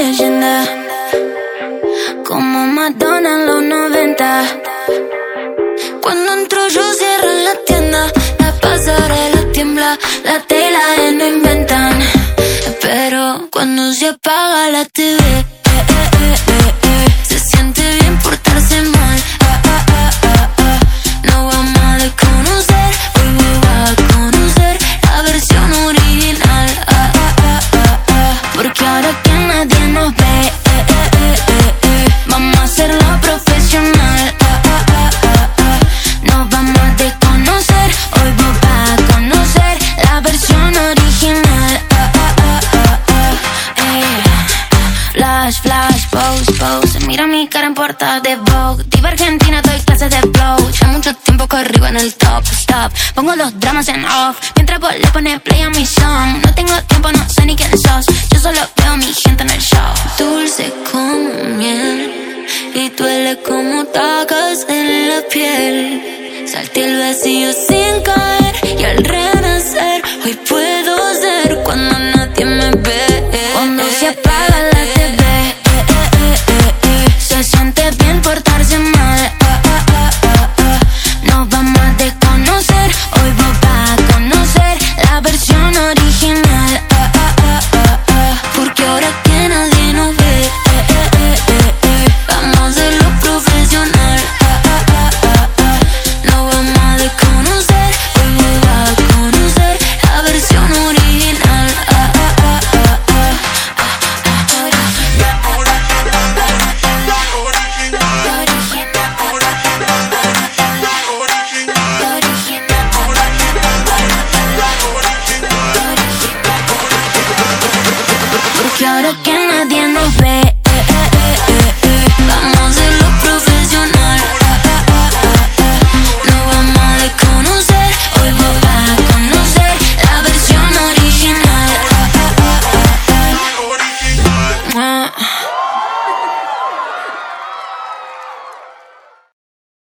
leyenda, como Madonna en los 90. Cuando entro yo cierran la tienda, la pasarela tiembla, la tela no inventan. Pero cuando se apaga la TV, se siente bien portarse mal. No vamos a desconocer, hoy va a conocer la versión original. Porque ahora que nadie nos ve, vamos a hacerlo profesional. Nos vamos a desconocer, hoy va a conocer la versión original. Flash, flash, pose, pose. Mira mi cara en portada de Vogue. Diva Argentina, doy clases de flow. Ya mucho tiempo corrigo en el top, stop. Pongo los dramas en off, mientras vos le pones play a mi song. No tengo tiempo, no sé ni quién sos. Yo solo veo a mi gente en el show. Dulce como miel y duele como tacas en la piel. Salté el vacío sin caer y al renacer hoy puedo ser cuando nadie me ve. Cuando se apaga la TV, se siente bien portarse mal. Nos vamos a desconocer, hoy vos vas a conocer la versión original. Porque ahora que nadie nos ve, vamos a hacerlo profesional. Nos vamos a desconocer, hoy vos vas a conocer la versión original. Porque ahora que nadie nos ve,